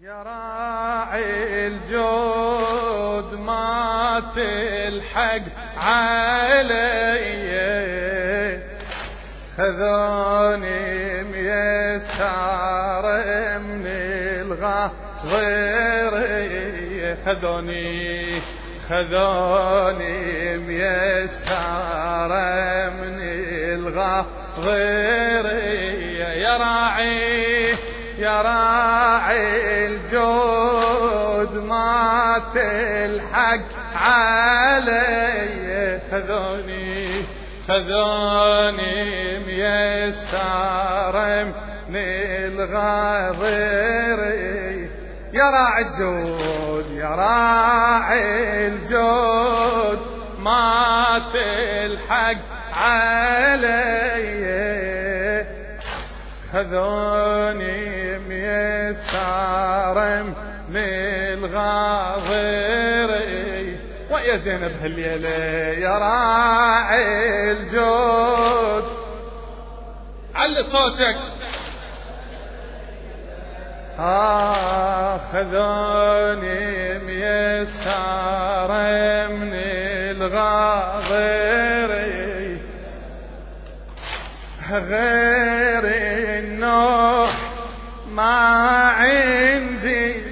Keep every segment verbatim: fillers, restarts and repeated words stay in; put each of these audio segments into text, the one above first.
يا راعي الجود ما تلحق علي، خذوني ميسار من الغاضرية، خذوني خذوني ميسار من الغاضرية. يا راعي يا راعي الجود ما تلحق علي، خذوني خذوني ميسار من الغاضرية. يا راعي الجود يا راعي الجود ما تلحق علي، خذوني ميسار من الغاضرية. ويا زينب هالليلة يا راعي الجود، علي صوتك. آه خذوني ميسار من الغاضرية، غير النوح ما عندي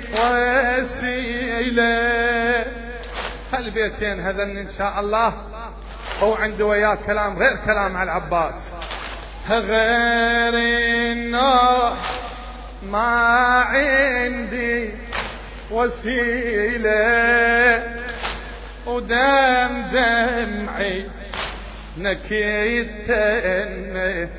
وسيلة. هالبيتين هذن إن شاء الله هو عنده وياك كلام غير كلام على العباس. غير النوح ما عندي وسيلة، ودم دمعي نكيت إني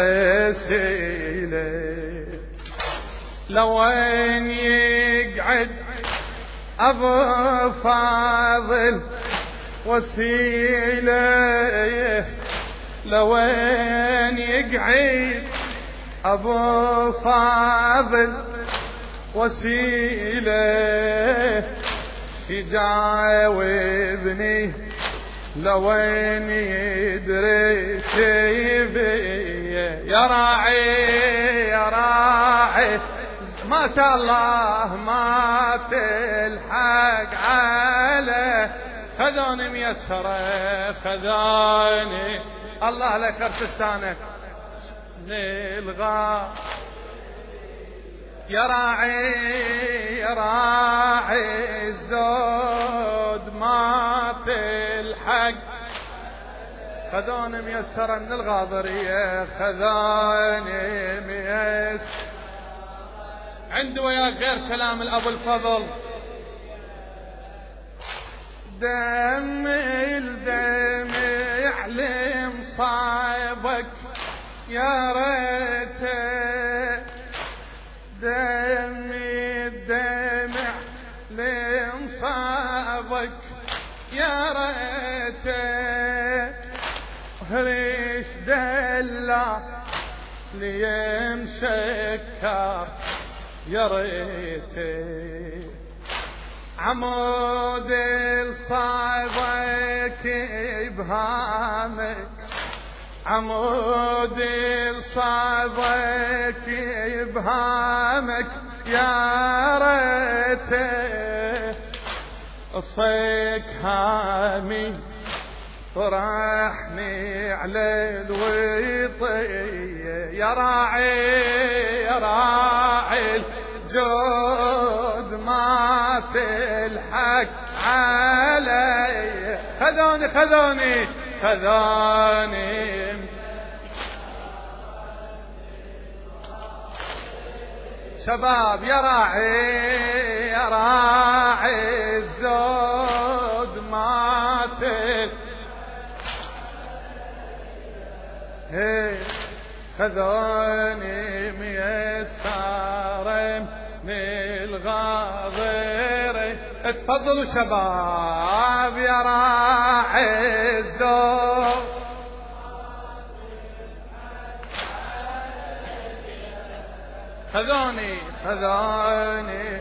وسيلة. لو وين يقعد أبو فاضل وسيلة، لو وين يقعد أبو فاضل وسيلة، شجاوبني لو وين يدري سيفي. يا راعي يا راعي ما شاء الله ما تلحق عليه، خذوني ميسرة خذوني الله لا يخرس السانة نلغى. يا راعي يا راعي الزود ما تلحق، خذوني ميسرة من الغاضرية، خذوني ميسرة. عنده وياك غير كلام الأبو الفضل. دمي الدمي يعلم صايبك يا ريته، دمي الدمع لمصابك يا ريته، هريش دلا ليمسكر يا ريته، عمود لصايبك ابهامك، عمود لصايبك ابهامك يا ريته، الصيك هامي طرحني على الوطية. يا راعي يا راعي الجود ما تلحق علي، خذوني خذوني خذوني. شباب يا راعي يا راعي الزود ما تلحق، خذوني ميسار من الغاضرية. اتفضلوا شباب يا راعي الزود، خذوني خذوني.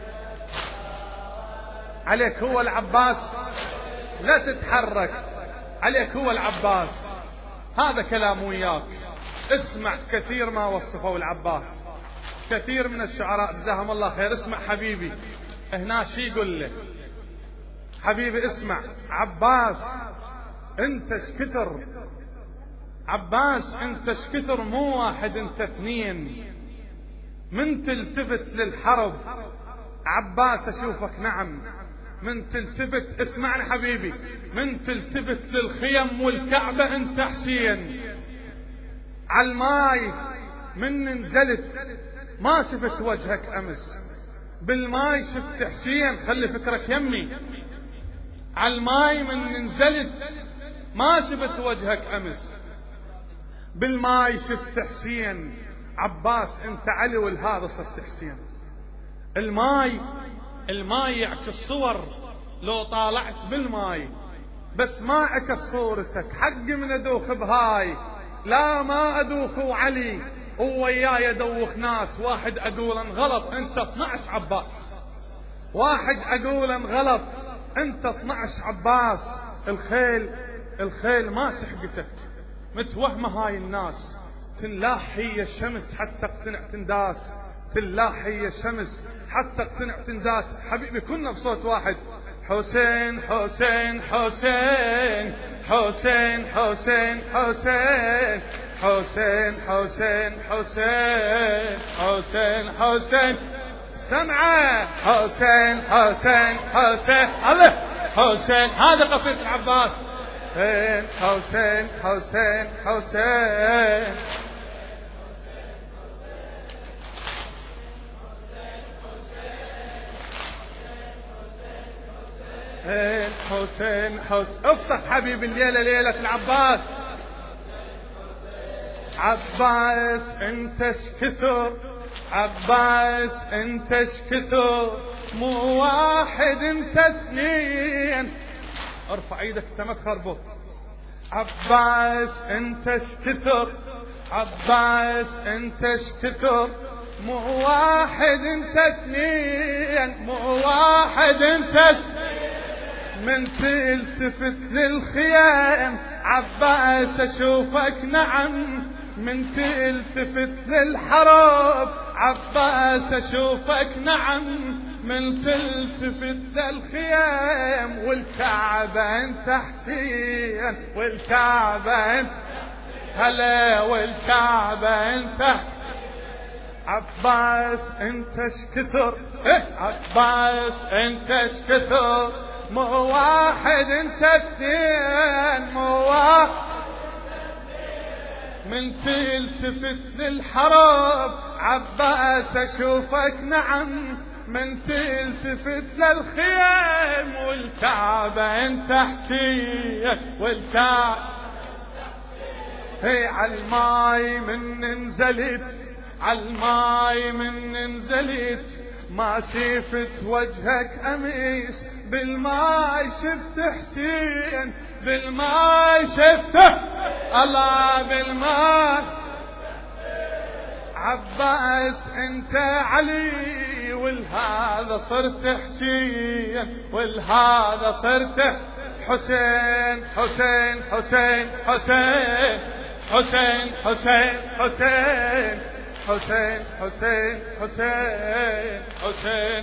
عليك هو العباس، لا تتحرك، عليك هو العباس. هذا كلام وياك، اسمع كثير ما وصفوا العباس. كثير من الشعراء جزاهم الله خير. اسمع حبيبي هنا شي يقول له حبيبي، اسمع عباس انت شكثر، عباس انت شكثر، مو واحد انت اثنين، من تلتفت للحرب عباس اشوفك نعم، من تلتفت اسمعني حبيبي، من تلتفت للخيم والكعبة انت حسين. عالماي من نزلت ما شفت وجهك امس، بالماي شفت حسين، خلي فكرك يمي. عالماي من نزلت ما شفت وجهك امس، بالماي شفت حسين. عباس انت علي والهذا صرت حسين. الماي الماي يعكس صور، لو طالعت بالماي بس ما عكس صورتك. حق من ادوخ بهاي، لا ما ادوخ وعلي ووياي ادوخ ناس. واحد اقول غلط انت اثنعش عباس، واحد اقول غلط انت اثنعش عباس. الخيل الخيل ما سحقتك، متوهمة هاي الناس. تنلاح هي الشمس حتى اقتنع تنداس، تنلاح هي الشمس حتى اقتنع تنداس. حبيبي كنا بصوت واحد، حسين حسين حسين حسين حسين حسين حسين حسين حسين حسين حسين سمعه حسين حسين حسين الله حسين. هذا قصيدة العباس. حسين حسين حسين حسين حسين افصح حبيبي الليلة ليلة العباس. عباس انت شكثر، عباس انت شكثر، مو واحد انت اثنين. ارفع ايدك انت ما تخربط. عباس انت شكثر، عباس انت شكثر، مو واحد انت اثنين، مو واحد انت اثنين. من تلتفت للخيام عباس اشوفك نعم، من تلتفت للحرب عباس اشوفك نعم، من تلتفت للخيام والكعبة انت حسين، والكعبة انت هلا، والكعبة انت عباس انت شكثر. عباس انت شكثر، مو واحد انت اثنين، مو واحد. من تلتفت للحرب عباس اشوفك نعم، من تلتفت للخيام والكعبة انت حسين، والكعبة هي عالماي من نزلت، عالماي من نزلت ما شفت وجهك اميس، بالماي شفت حسين، بالماي شفته الله بالماي. عباس انت علي والهذا صرت حسين، والهذا صرت حسين. حسين حسين حسين حسين حسين حسين حسين حسين حسين حسين.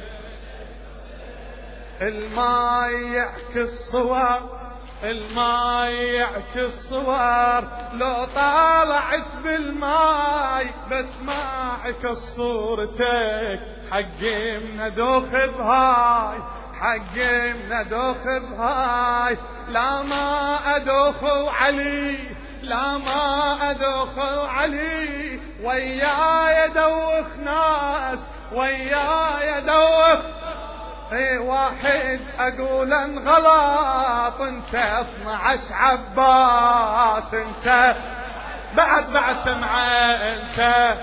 الماي يعكس صور، الماي يعكس صور، لو طالعت بالماي بس ما عكس صورتك. حقي من ادوخ بهاي، حقي من ادوخ بهاي، لا ما ادوخ وعلي، لا ما ادوخ وعلي، وياي ادوخ ناس، وياي ادوخ. اي واحد اقول غلط انت اثنعش عباس، انت بعد بعد سمعه انت.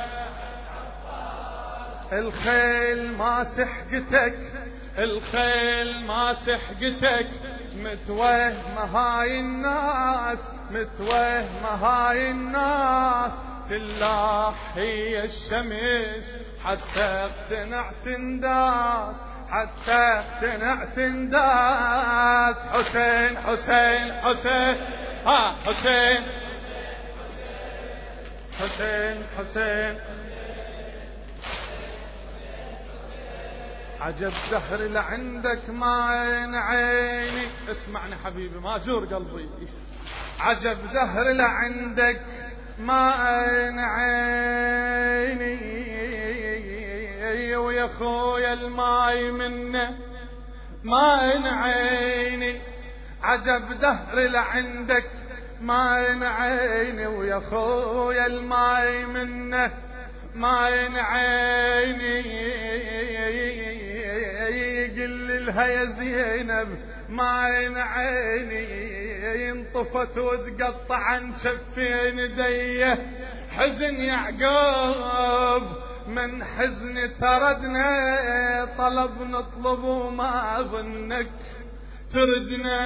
الخيل ما سحقتك، الخيل ما سحقتك، متوهمة هاي الناس، متوهمة هاي الناس. تلاح هي الشمس حتى اقتنع تنداس، حتى اقتنع تنداس. حسين حسين حسين ها حسين حسين حسين عجب دهر لعندك ما عين عيني. اسمعني حبيبي ماجور قلبي. عجب دهر لعندك ما عين عيني ويا خويا الماي منه ما عين عيني. عجب دهر لعندك ما عين عيني ويا خويا الماي منه ما عين عيني. قل لها يا زينب ما عين عيني انطفت وتقطع عن شفين يديه. حزن يعقوب من حزن تردنا طلب نطلب وما ظنك تردنا.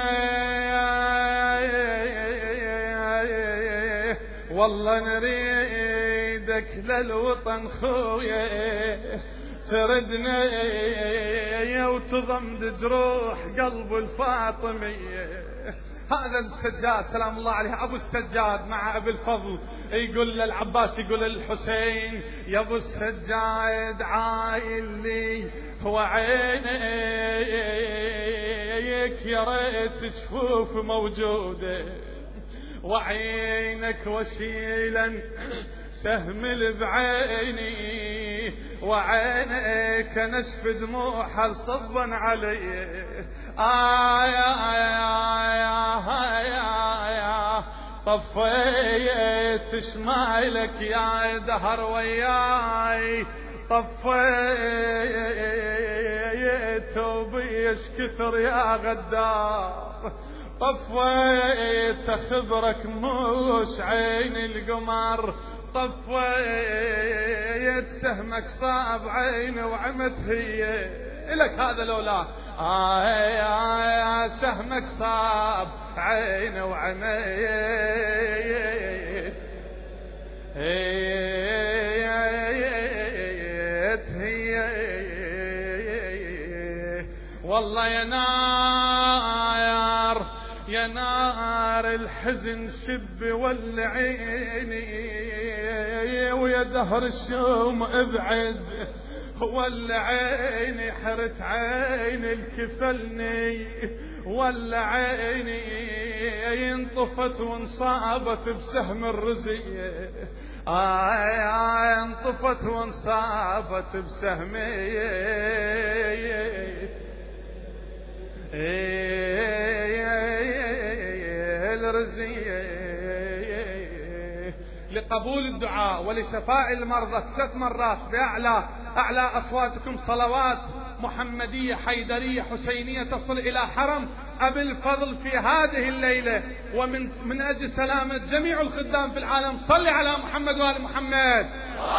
والله نريدك للوطن خويا تردنا وتضمد جروح قلب الفاطمية. هذا السجاد سلام الله عليه ابو السجاد مع ابي الفضل يقول للعباس يقول للحسين يا ابو السجاد عايل لي هو عينيك يا ريت جفوف موجوده وعينك وشيلا سهم بعيني وعينك نشف دموعها صبا علي. آه يا يا يا يا طفيت شمالك يا دهر وياي طفيت وبيش كثر يا غدار طفيت خبرك موش عين القمر طفيت سهمك صاب عيني وعمت هي لك هذا لولا. آه يا سهمك صاب عيني وعميت هي والله يا نار يا نار الحزن شب والعيني ويا دهر الشوم ابعد ولا عيني حرت عيني الكفلني ولا عيني انطفت وانصابت بسهم الرزية. آه انطفت وانصابت بسهمية الرزية. لقبول الدعاء ولشفاء المرضى ثلاث مرات بأعلى أعلى أصواتكم صلوات محمدية حيدرية حسينية تصل إلى حرم أبي الفضل في هذه الليلة. ومن من أجل سلامة جميع الخدام في العالم صل على محمد وآل محمد.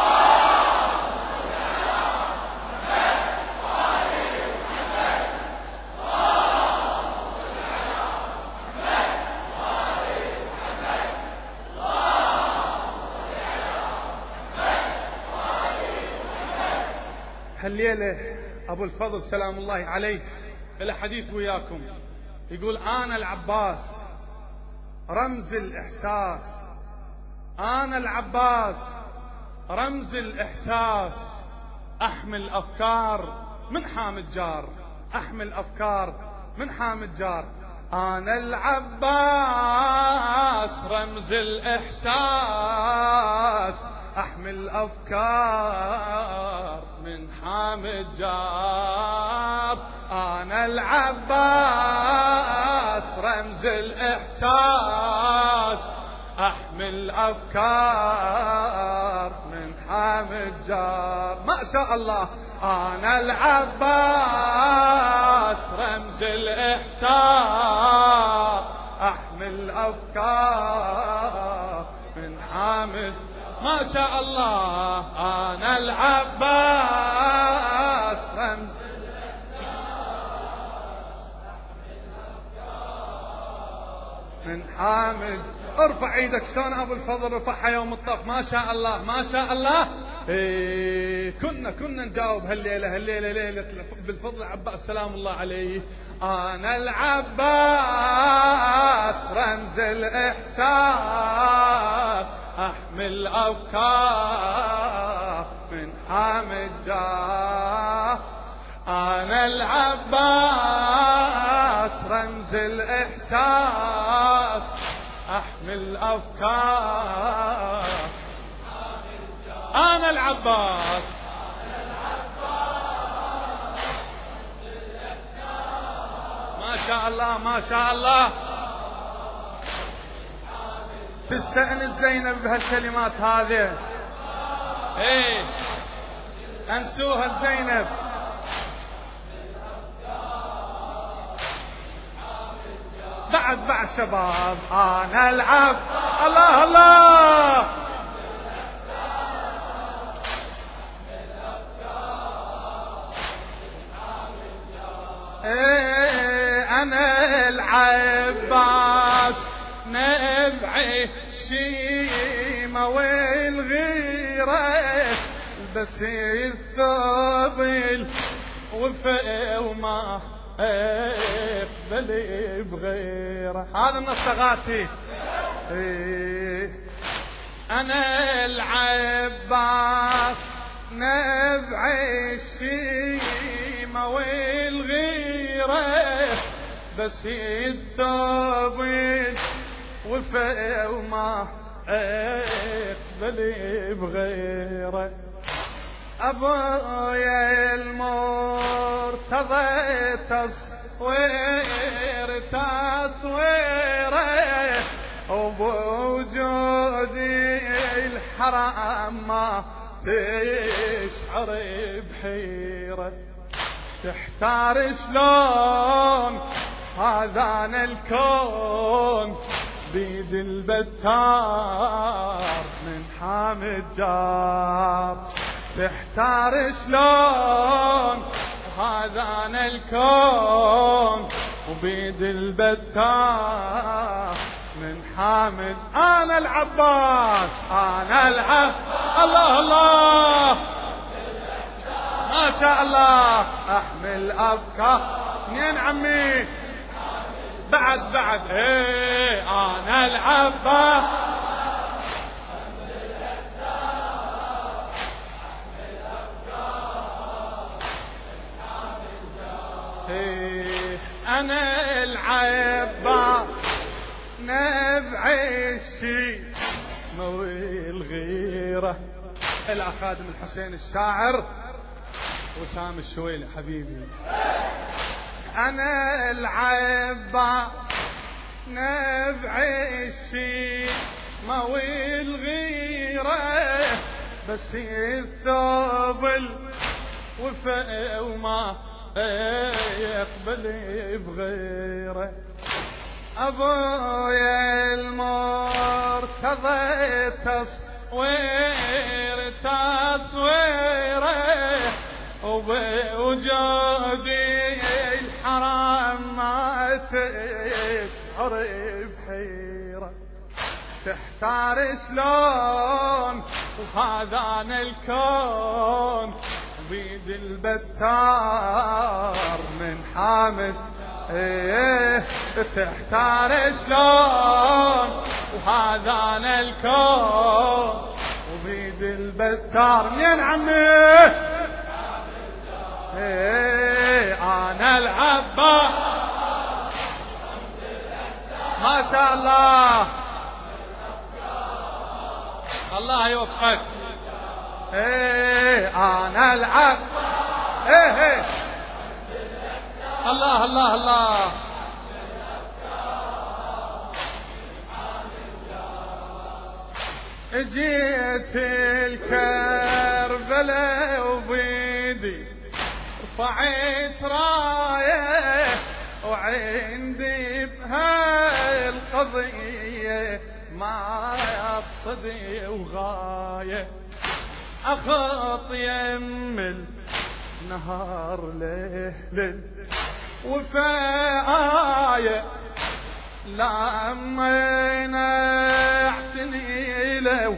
هالليلة أبو الفضل سلام الله عليه الحديث وياكم يقول أنا العباس رمز الإحساس. أنا العباس رمز الإحساس أحمل أفكار من حامد جار أحمل أفكار من حامد جار. أنا العباس رمز الإحساس أحمل أفكار من حامد جار. أنا العباس رمز الإحساس أحمل أفكار من حامد جار. ما شاء الله. أنا العباس رمز الإحساس أحمل أفكار من حامد. ما شاء الله. أنا العباس رمز من حامد. ارفع ايدك شلون ابو الفضل رفعها يوم الطف. ما شاء الله ما شاء الله. إيه كنا كنا نجاوب هالليله هالليله ليله بالفضل العباس سلام الله عليه. انا العباس رمز الاحساس احمل افكار من حامد جاه. العباس رمز الإحساس أحمل أفكار. أنا العباس ما شاء الله ما شاء الله. تستأنس زينب بهالكلمات هذه. ايه انسوها زينب. بعد بعد شباب انا العب. الله الله ايه انا العباس نبعي الشيمة والغيرة بس الثوب وفاء وما اقبل بغيره. هذا من الصغاتي. ايه انا العباس نبعي الشيمة والغيرة بس الثوب وفاء وما اقبل بغيره. ابويا المرتضى تصوير تصويره وبوجودي الحرام ما تشعر بحيرة. تحتار شلون هذان الكون بيد البتار من حامد جار. تحتار شلون هذان الكون وبيد البتار من حامد. انا العباس انا العب. الله الله ما شاء الله. احمل افكار. منين عمي؟ بعد بعد ايه انا العباس. ايه انا العباس نبعي الشيمة والغيرة. الى خادم الحسين الشاعر وسام الشويلي حبيبي. انا العباس نبعي الشيمة والغيرة بس الثوب الوفاء وما يقبل بغيره. ابويا المرتضى تصوير تصويره وبوجودي الحرام ما تشعر بحيرة. تحتار شلون وهذان الكون بيد البتار من حامد. ايه تحتار شلون وهذان الكون وبيد البتار. منين عمي؟ ايه انا العباس ما شاء الله. الله يوفقك. ايه انا العب. ايه ايه الله الله الله جيت الكربلاء وبيدي رفعت رايه وعندي بهاي القضيه ما يقصدي وغايه. أخط يم النهار ليل وفاية لما اعتني لو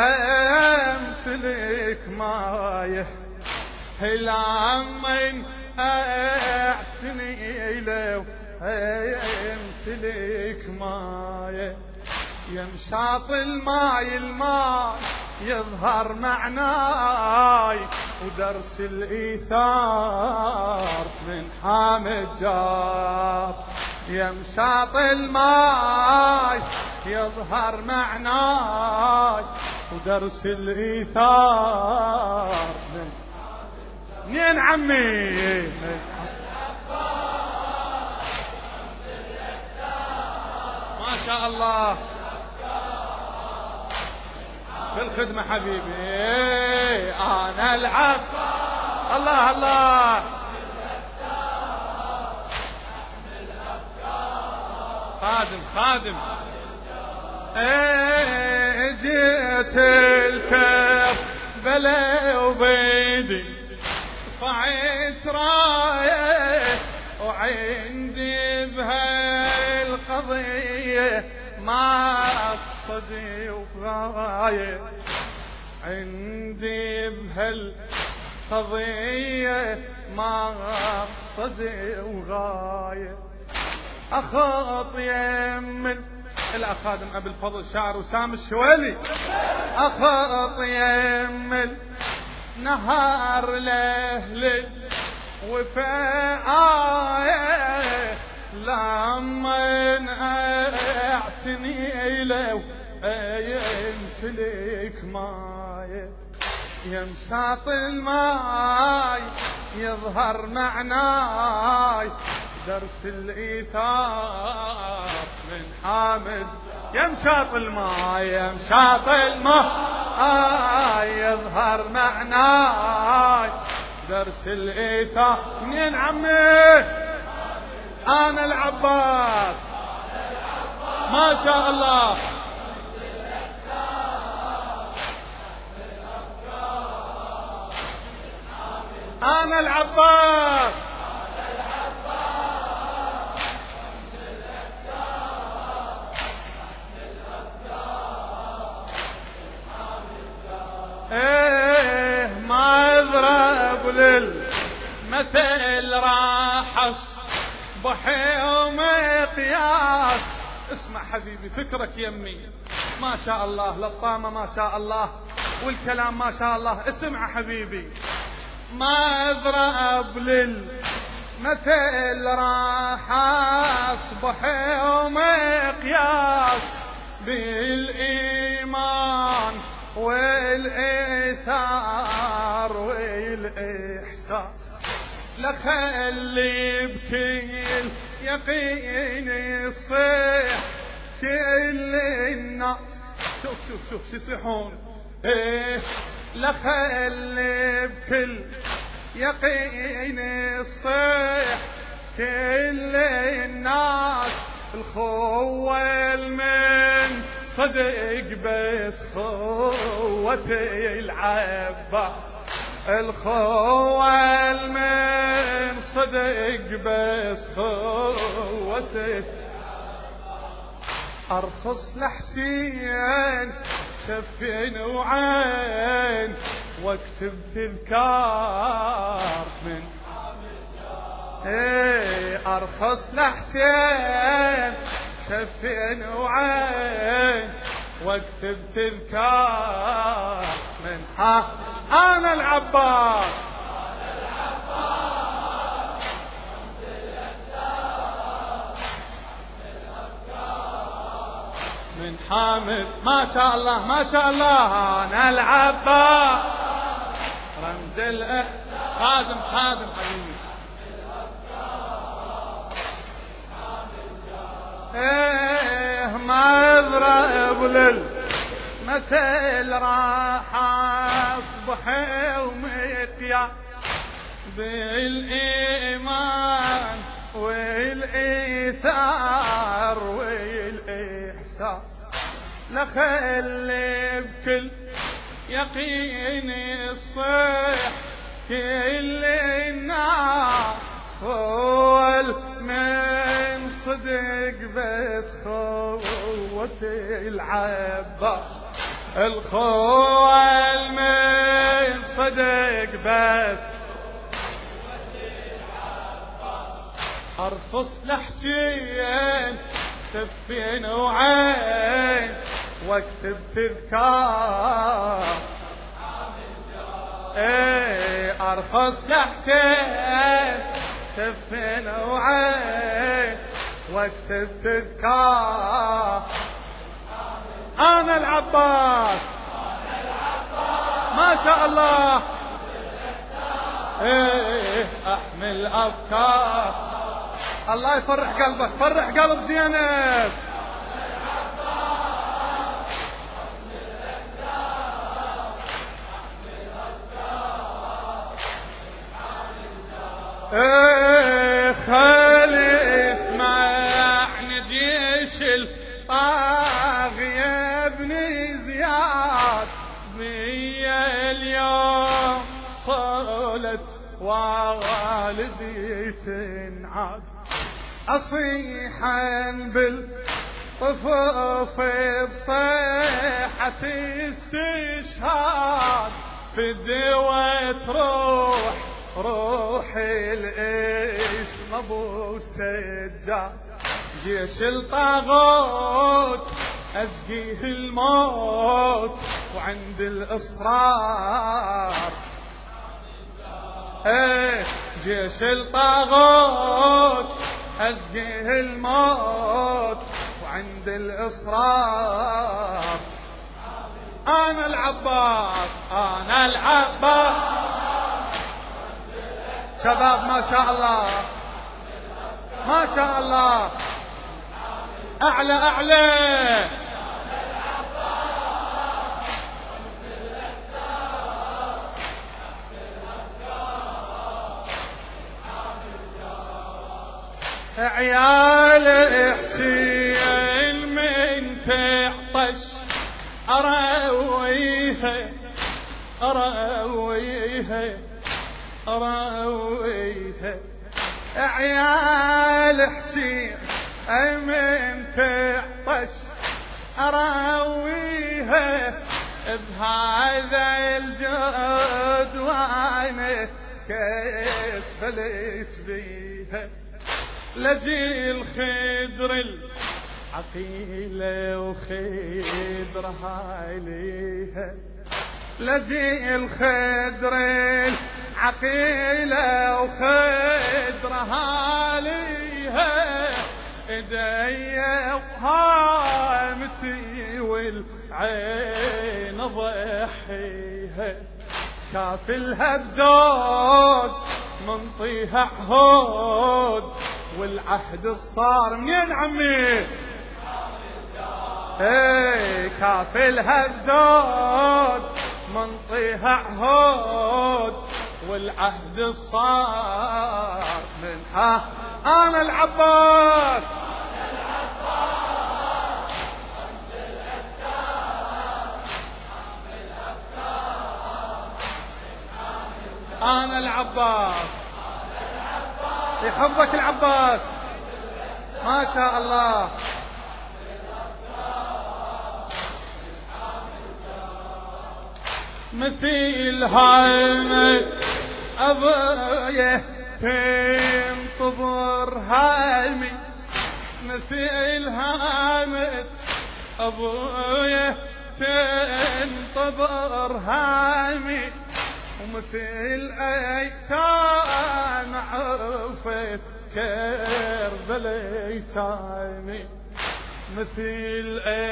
امتلك مايه. لما اعتني لو امتلك مايه. يمشاط الماي الماي يظهر معناي ودرس الإيثار من حامد جار يمشاط الماي يظهر معناي ودرس الإيثار من منين عمي من ما شاء الله في الخدمة حبيبي أنا العب الله الله خادم خادم ايه جيت الكف بلا وبيدي رفعت رايه وعندي بهالقضية ما أقصدي وغاية عندي بهالقضية ما أقصدي وغاية أخاط يمن الأخادم أبي الفضل شاعر وسام الشوالي أخاط يمن نهار لهل وفاء لما اعتني لو يمتلك ماي يمشاط الماي يظهر معناي درس الإيثار من حامد يمشاط الماي يمشاط الماي يظهر معناي درس الإيثار منين عمي أنا العباس ما شاء الله أنا العباس ايه ما اضرب للمثل راح اصبحي ومقياس اسمع حبيبي فكرك يمي ما شاء الله للطامة ما شاء الله والكلام ما شاء الله اسمع حبيبي ما اضرب للمثل راح اصبحي ومقياس بالايمان والإيثار والإحساس لخلي بكل يقين يصيح كل الناس شوف شوف شوف شو يصيحون ايه لخلي بكل يقين يصيح كل الناس الخوة المن صدق بس خوتي العباس الخوة المن صدق بس خوتي أرخص لحسين شفين وعين واكتب تذكار من ايه أرخص لحسين شفين وعين واكتب تذكار من ها أنا العباس من حامد ما شاء الله ما شاء الله أنا العباس رمز الأ خادم خادم حبيبي ايه ما اضرب للمثل راح اصبح ومقياس بالايمان والايثار والاحساس لخلي بكل يقين الصيح كل الناس هو من صدق بس خوتي العباس الخوة من صدق بس أرخص لحسين سفين وعين واكتب تذكار ايه أرخص لحسين كف وعين واكتب تذكار. أنا العباس ما شاء الله ايه احمل افكار. الله يفرح قلبك، فرح قلب زينب. ايه خلي اسمعني جيش الطاغية ابن زياد بيا اليوم صولت ووالدي تنعاد. أصيحا بالطفوف بصيحة استشهاد فدوة روح روحي الاسم ابو السجاد. جيش الطاغوت أزقيه الموت وعند الإصرار. ايه جيش الطاغوت أزقيه الموت وعند الإصرار. أنا العباس أنا العباس. شباب ما شاء الله ما شاء الله أعلى أعلى. عيال حسين من تعطش أرويها أرويها أرويها. عيال حسين من تعطش أرويها بهذا الجود وانا تكفلت بيها. لجي الخضر العقيلة وخضرها إليها. لجي الخضر العقيلة وخضرها إليها. إيدي وهامتي والعين ضحيها. كافلها بزود منطيها عهود والعهد الصار. منين عمي؟ ايه كافلها بزود منطيها عهود والعهد الصار. من ها انا العباس انا العباس. يحفظك العباس ما شاء الله. مثيل هامة أبويا تنتظر هامي. مثيل هامة أبويا تنتظر هامي. ومثل أيتام عرفت كربلاء أيتامي. مثل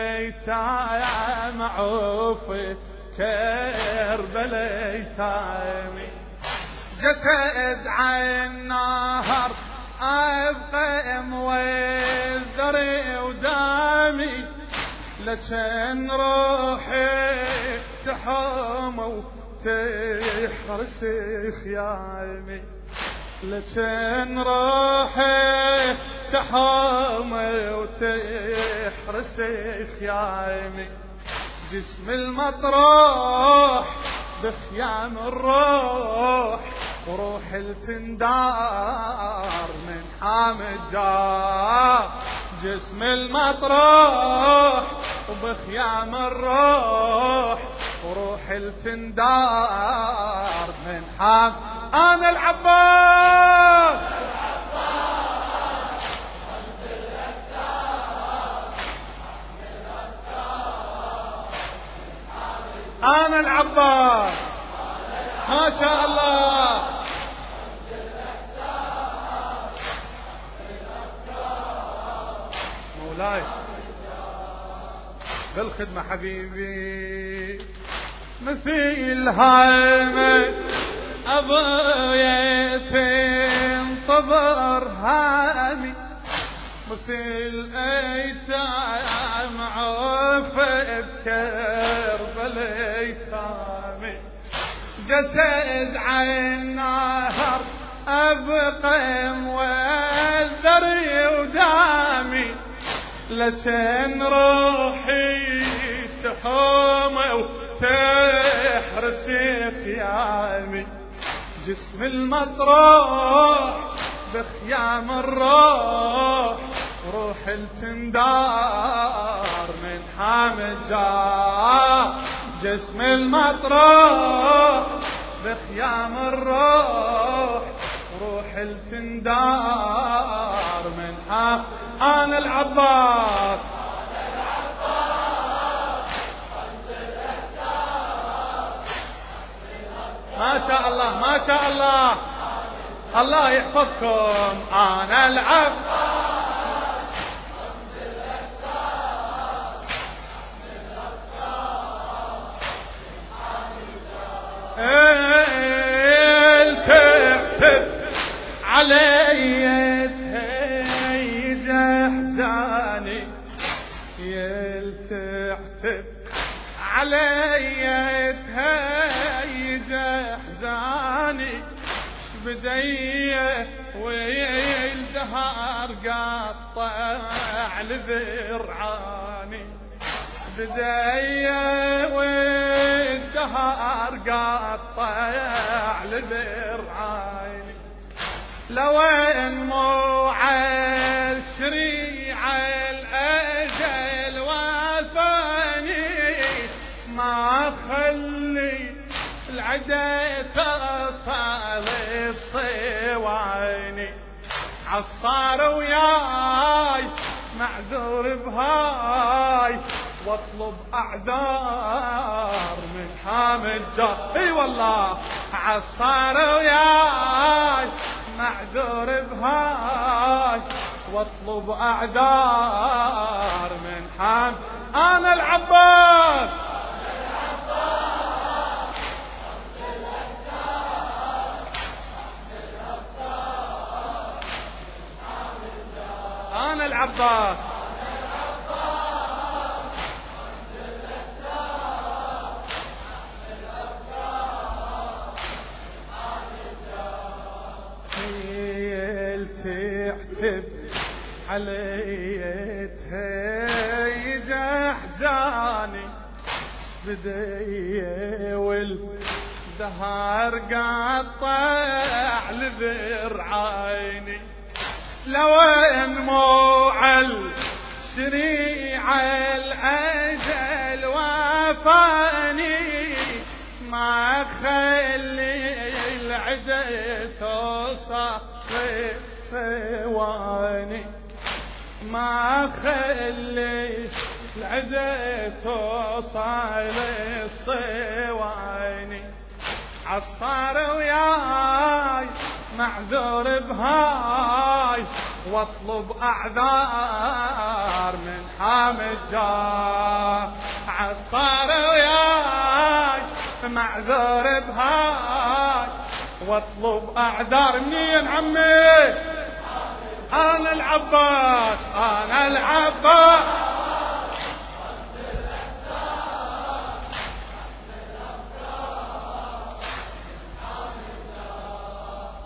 أيتام عرفت كربلاء أيتامي. جسد عين نهر أبقى موذري ودامي. لكن روحي تحوم تحرس خيامي. لكن روحي تحوم وتحرس خيامي. جسم المطروح بخيام الروح وروح التندار من حامد جار. جسم المطروح وبخيام الروح وروح التندار من حام. أنا العباس أنا العباس ما شاء الله. مولاي بالخدمة حبيبي. مثيل هامة أبويا تنطبر هامي، مثل أيتام عوفة بكربلاء يتامي، جسد عين نهر أبقى موذر ودامي، لكن روحي تحوم وتحرس خيامي، جسم المطروح بخيام الروح، روح التندار من حامد جاه، جسم المطروح بخيام الروح، روح التندار من حامد. أنا العباس ما شاء الله ما شاء الله، الله يحفظكم. أنا العباس تكتب علي تهيج احزاني، يلتحتب علي تهيج احزاني، بديه والدهر قطع لذرعاني، بديه والدهر قطع لذرعاني، لو انمو عالشريع الاجل وافاني، ما خلي العدا تصل الصواني، عصار وياي معذور بهاي، واطلب اعذار من حامد جار. اي والله عصار وياي معذور بهاي، واطلب اعذار من حامد. انا العباس أنا العباس تحتب علي تهيج احزاني، بدي والدهر قطع لذرعيني، لو انمو عالشريع الاجل وافاني، ما خلي العدا توصل صواني، ما خلي العدا توصل الصواني، عصار وياي معذور بهاي، واطلب اعذار من حامد جاه، عصار وياي معذور بهاي، واطلب اعذار. منين عمي؟ انا العباس انا العباس